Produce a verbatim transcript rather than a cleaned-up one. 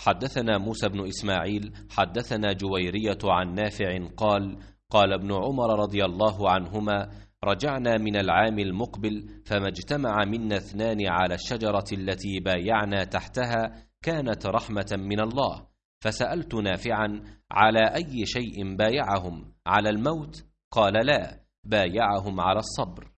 حدثنا موسى بن إسماعيل حدثنا جويرية عن نافع قال قال ابن عمر رضي الله عنهما رجعنا من العام المقبل فما اجتمع منا اثنان على الشجرة التي بايعنا تحتها كانت رحمة من الله، فسألت نافعا على أي شيء بايعهم، على الموت؟ قال لا، بايعهم على الصبر.